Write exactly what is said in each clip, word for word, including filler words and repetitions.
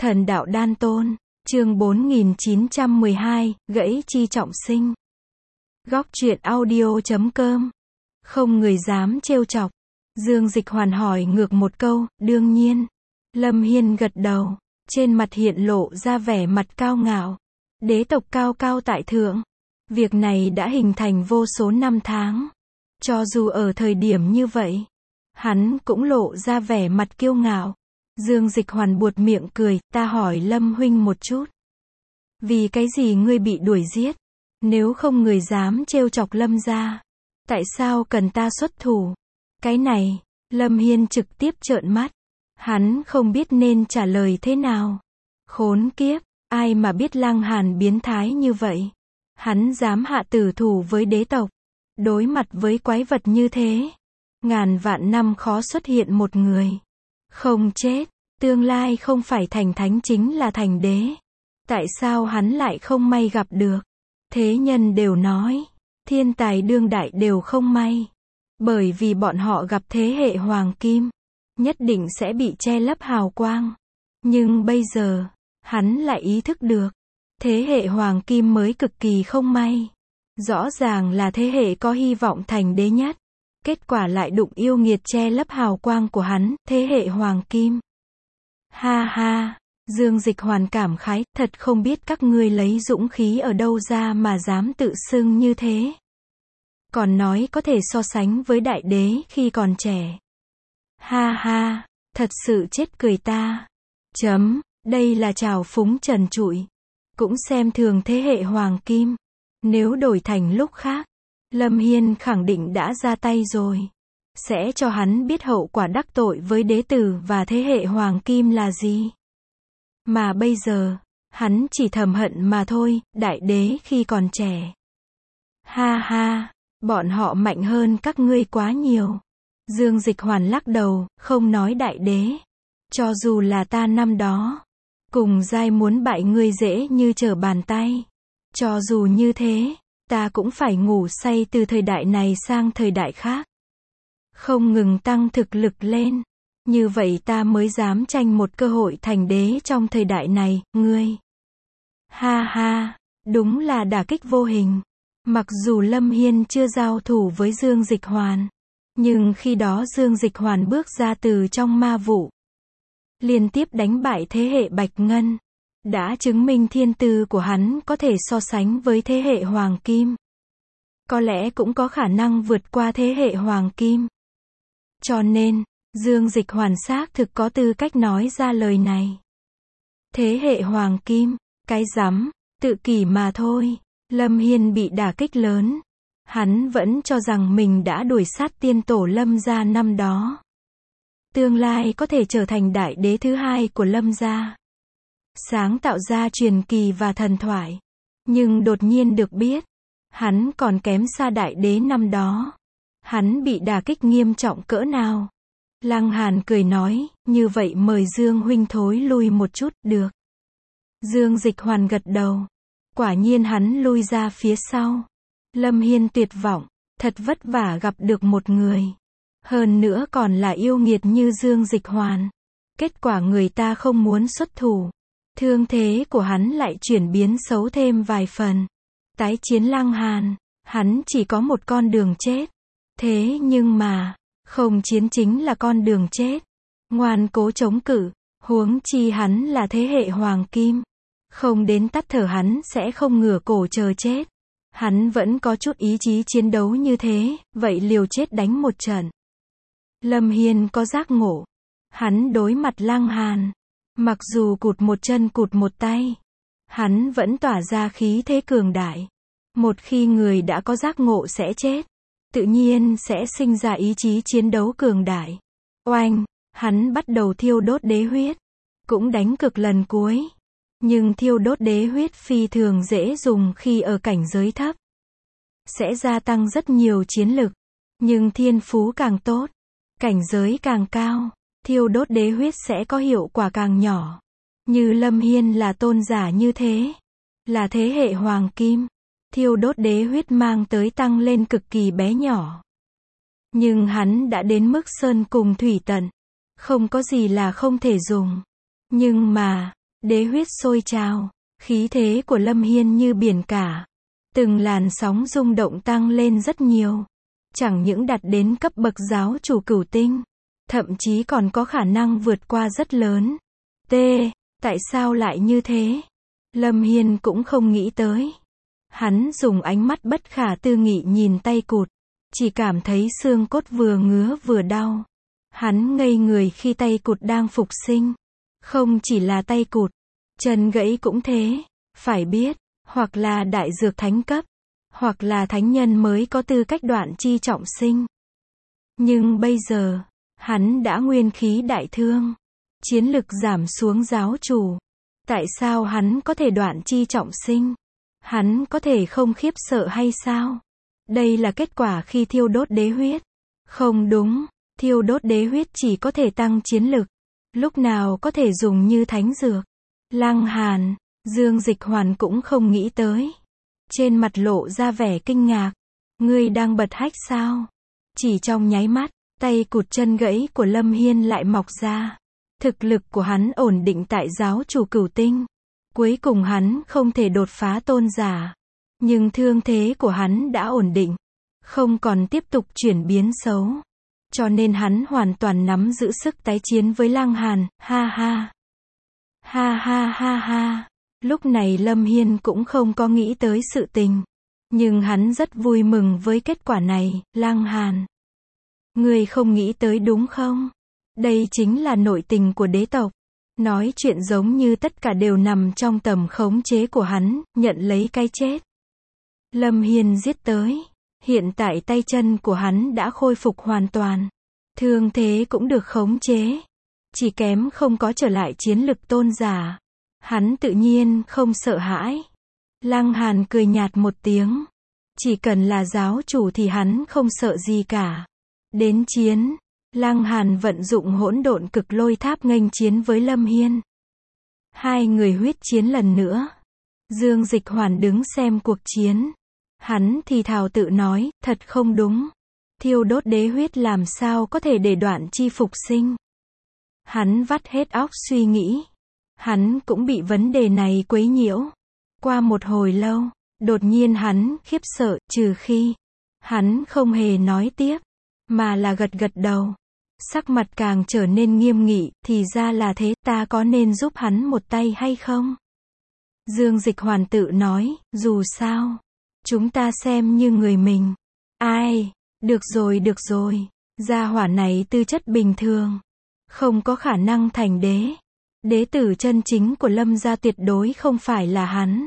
Thần đạo đan tôn, chương bốn nghìn chín trăm mười hai, gãy chi trọng sinh. Góc truyện audio chấm com. Không người dám trêu chọc. Dương Dịch Hoàn hỏi ngược một câu, đương nhiên. Lâm Hiên gật đầu, trên mặt hiện lộ ra vẻ mặt cao ngạo. Đế tộc cao cao tại thượng. Việc này đã hình thành vô số năm tháng. Cho dù ở thời điểm như vậy, hắn cũng lộ ra vẻ mặt kiêu ngạo. Dương Dịch Hoàn buột miệng cười, ta hỏi Lâm huynh một chút. Vì cái gì ngươi bị đuổi giết? Nếu không người dám trêu chọc Lâm gia, tại sao cần ta xuất thủ? Cái này, Lâm Hiên trực tiếp trợn mắt. Hắn không biết nên trả lời thế nào. Khốn kiếp, ai mà biết Lăng Hàn biến thái như vậy? Hắn dám hạ tử thủ với đế tộc. Đối mặt với quái vật như thế, ngàn vạn năm khó xuất hiện một người không chết, tương lai không phải thành thánh chính là thành đế. Tại sao hắn lại không may gặp được? Thế nhân đều nói, thiên tài đương đại đều không may. Bởi vì bọn họ gặp thế hệ hoàng kim, nhất định sẽ bị che lấp hào quang. Nhưng bây giờ, hắn lại ý thức được, thế hệ hoàng kim mới cực kỳ không may. Rõ ràng là thế hệ có hy vọng thành đế nhất. Kết quả lại đụng yêu nghiệt che lấp hào quang của hắn, thế hệ hoàng kim. Ha ha, Dương Dịch Hoàn cảm khái, thật không biết các ngươi lấy dũng khí ở đâu ra mà dám tự xưng như thế. Còn nói có thể so sánh với đại đế khi còn trẻ. Ha ha, thật sự chết cười ta. Chấm, đây là trào phúng trần trụi. Cũng xem thường thế hệ hoàng kim. Nếu đổi thành lúc khác, Lâm Hiên khẳng định đã ra tay rồi. Sẽ cho hắn biết hậu quả đắc tội với đế tử và thế hệ hoàng kim là gì. Mà bây giờ, hắn chỉ thầm hận mà thôi, đại đế khi còn trẻ. Ha ha, bọn họ mạnh hơn các ngươi quá nhiều. Dương Dịch Hoàn lắc đầu, không nói đại đế. Cho dù là ta năm đó, cùng giai muốn bại ngươi dễ như trở bàn tay. Cho dù như thế, ta cũng phải ngủ say từ thời đại này sang thời đại khác. Không ngừng tăng thực lực lên. Như vậy ta mới dám tranh một cơ hội thành đế trong thời đại này, ngươi. Ha ha, đúng là đả kích vô hình. Mặc dù Lâm Hiên chưa giao thủ với Dương Dịch Hoàn, nhưng khi đó Dương Dịch Hoàn bước ra từ trong ma vụ, liên tiếp đánh bại thế hệ Bạch Ngân. Đã chứng minh thiên tư của hắn có thể so sánh với thế hệ Hoàng Kim. Có lẽ cũng có khả năng vượt qua thế hệ Hoàng Kim. Cho nên, Dương Dịch Hoàn xác thực có tư cách nói ra lời này. Thế hệ Hoàng Kim, cái rắm, tự kỷ mà thôi. Lâm Hiên bị đả kích lớn. Hắn vẫn cho rằng mình đã đuổi sát tiên tổ Lâm gia năm đó. Tương lai có thể trở thành đại đế thứ hai của Lâm gia. Sáng tạo ra truyền kỳ và thần thoại. Nhưng đột nhiên được biết, hắn còn kém xa đại đế năm đó. Hắn bị đả kích nghiêm trọng cỡ nào? Lăng Hàn cười nói, như vậy mời Dương huynh thối lui một chút, được. Dương Dịch Hoàn gật đầu. Quả nhiên hắn lui ra phía sau. Lâm Hiên tuyệt vọng, thật vất vả gặp được một người. Hơn nữa còn là yêu nghiệt như Dương Dịch Hoàn. Kết quả người ta không muốn xuất thủ. Thương thế của hắn lại chuyển biến xấu thêm vài phần. Tái chiến Lăng Hàn, hắn chỉ có một con đường chết. Thế nhưng mà, không chiến chính là con đường chết. Ngoan cố chống cự, huống chi hắn là thế hệ Hoàng Kim. Không đến tắt thở hắn sẽ không ngửa cổ chờ chết. Hắn vẫn có chút ý chí chiến đấu như thế, vậy liều chết đánh một trận. Lâm Hiên có giác ngộ. Hắn đối mặt Lăng Hàn. Mặc dù cụt một chân cụt một tay, hắn vẫn tỏa ra khí thế cường đại. Một khi người đã có giác ngộ sẽ chết, tự nhiên sẽ sinh ra ý chí chiến đấu cường đại. Oanh, hắn bắt đầu thiêu đốt đế huyết, cũng đánh cực lần cuối. Nhưng thiêu đốt đế huyết phi thường dễ dùng khi ở cảnh giới thấp. Sẽ gia tăng rất nhiều chiến lực. Nhưng thiên phú càng tốt, cảnh giới càng cao, thiêu đốt đế huyết sẽ có hiệu quả càng nhỏ. Như Lâm Hiên là tôn giả như thế, là thế hệ Hoàng Kim, thiêu đốt đế huyết mang tới tăng lên cực kỳ bé nhỏ. Nhưng hắn đã đến mức sơn cùng thủy tận, không có gì là không thể dùng. Nhưng mà, Đế huyết sôi trào, khí thế của Lâm Hiên như biển cả. Từng làn sóng rung động tăng lên rất nhiều. Chẳng những đạt đến cấp bậc giáo chủ cửu tinh, thậm chí còn có khả năng vượt qua rất lớn. T. Tại sao lại như thế? Lâm Hiên cũng không nghĩ tới. Hắn dùng ánh mắt bất khả tư nghị nhìn tay cụt. Chỉ cảm thấy xương cốt vừa ngứa vừa đau. Hắn ngây người khi tay cụt đang phục sinh. Không chỉ là tay cụt, chân gãy cũng thế. Phải biết, hoặc là đại dược thánh cấp, hoặc là thánh nhân mới có tư cách đoạn chi trọng sinh. Nhưng bây giờ, hắn đã nguyên khí đại thương. Chiến lực giảm xuống giáo chủ. Tại sao hắn có thể đoạn chi trọng sinh? Hắn có thể không khiếp sợ hay sao? Đây là kết quả khi thiêu đốt đế huyết. Không đúng, thiêu đốt đế huyết chỉ có thể tăng chiến lực. Lúc nào có thể dùng như thánh dược. Lăng Hàn, Dương Dịch Hoàn cũng không nghĩ tới. Trên mặt lộ ra vẻ kinh ngạc. Ngươi đang bật hách sao? Chỉ trong nháy mắt, tay cụt chân gãy của Lâm Hiên lại mọc ra. Thực lực của hắn ổn định tại giáo chủ cửu tinh. Cuối cùng hắn không thể đột phá tôn giả. Nhưng thương thế của hắn đã ổn định. Không còn tiếp tục chuyển biến xấu. Cho nên hắn hoàn toàn nắm giữ sức tái chiến với Lăng Hàn, ha ha. Ha ha ha ha. Lúc này Lâm Hiên cũng không có nghĩ tới sự tình. Nhưng hắn rất vui mừng với kết quả này, Lăng Hàn. Ngươi không nghĩ tới đúng không? Đây chính là nội tình của đế tộc. Nói chuyện giống như tất cả đều nằm trong tầm khống chế của hắn, nhận lấy cái chết. Lâm Hiên giết tới. Hiện tại tay chân của hắn đã khôi phục hoàn toàn. Thương thế cũng được khống chế. Chỉ kém không có trở lại chiến lực tôn giả. Hắn tự nhiên không sợ hãi. Lăng Hàn cười nhạt một tiếng. Chỉ cần là giáo chủ thì hắn không sợ gì cả. Đến chiến. Lăng Hàn vận dụng hỗn độn cực lôi tháp nghênh chiến với Lâm Hiên. Hai người huyết chiến lần nữa. Dương Dịch Hoàn đứng xem cuộc chiến. Hắn thì thào tự nói, thật không đúng. Thiêu đốt đế huyết làm sao có thể để đoạn chi phục sinh. Hắn vắt hết óc suy nghĩ. Hắn cũng bị vấn đề này quấy nhiễu. Qua một hồi lâu, đột nhiên hắn khiếp sợ, trừ khi hắn không hề nói tiếp, mà là gật gật đầu. Sắc mặt càng trở nên nghiêm nghị, thì ra là thế, ta có nên giúp hắn một tay hay không? Dương Dịch Hoàn tự nói, dù sao, chúng ta xem như người mình. Ai, được rồi được rồi, gia hỏa này tư chất bình thường, không có khả năng thành đế. Đế tử chân chính của Lâm gia tuyệt đối không phải là hắn.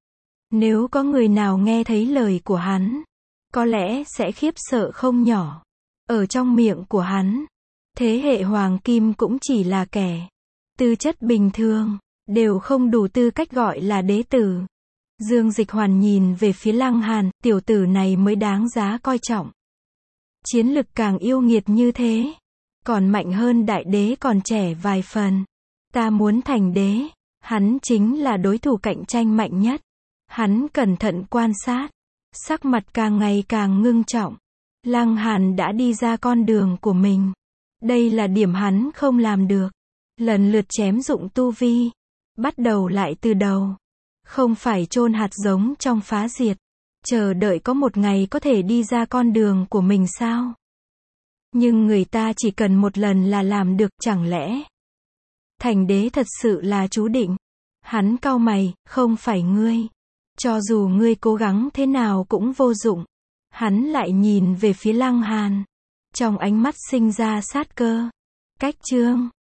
Nếu có người nào nghe thấy lời của hắn, có lẽ sẽ khiếp sợ không nhỏ. Ở trong miệng của hắn, thế hệ hoàng kim cũng chỉ là kẻ tư chất bình thường, đều không đủ tư cách gọi là đế tử. Dương Dịch Hoàn nhìn về phía Lăng Hàn, tiểu tử này mới đáng giá coi trọng. Chiến lực càng yêu nghiệt như thế, còn mạnh hơn đại đế còn trẻ vài phần. Ta muốn thành đế, hắn chính là đối thủ cạnh tranh mạnh nhất. Hắn cẩn thận quan sát, sắc mặt càng ngày càng ngưng trọng. Lăng Hàn đã đi ra con đường của mình. Đây là điểm hắn không làm được. Lần lượt chém dụng tu vi. Bắt đầu lại từ đầu. Không phải chôn hạt giống trong phá diệt. Chờ đợi có một ngày có thể đi ra con đường của mình sao? Nhưng người ta chỉ cần một lần là làm được, chẳng lẽ thành đế thật sự là chú định? Hắn cau mày, không phải ngươi. Cho dù ngươi cố gắng thế nào cũng vô dụng. Hắn lại nhìn về phía Lăng Hàn. Trong ánh mắt sinh ra sát cơ. Cách chương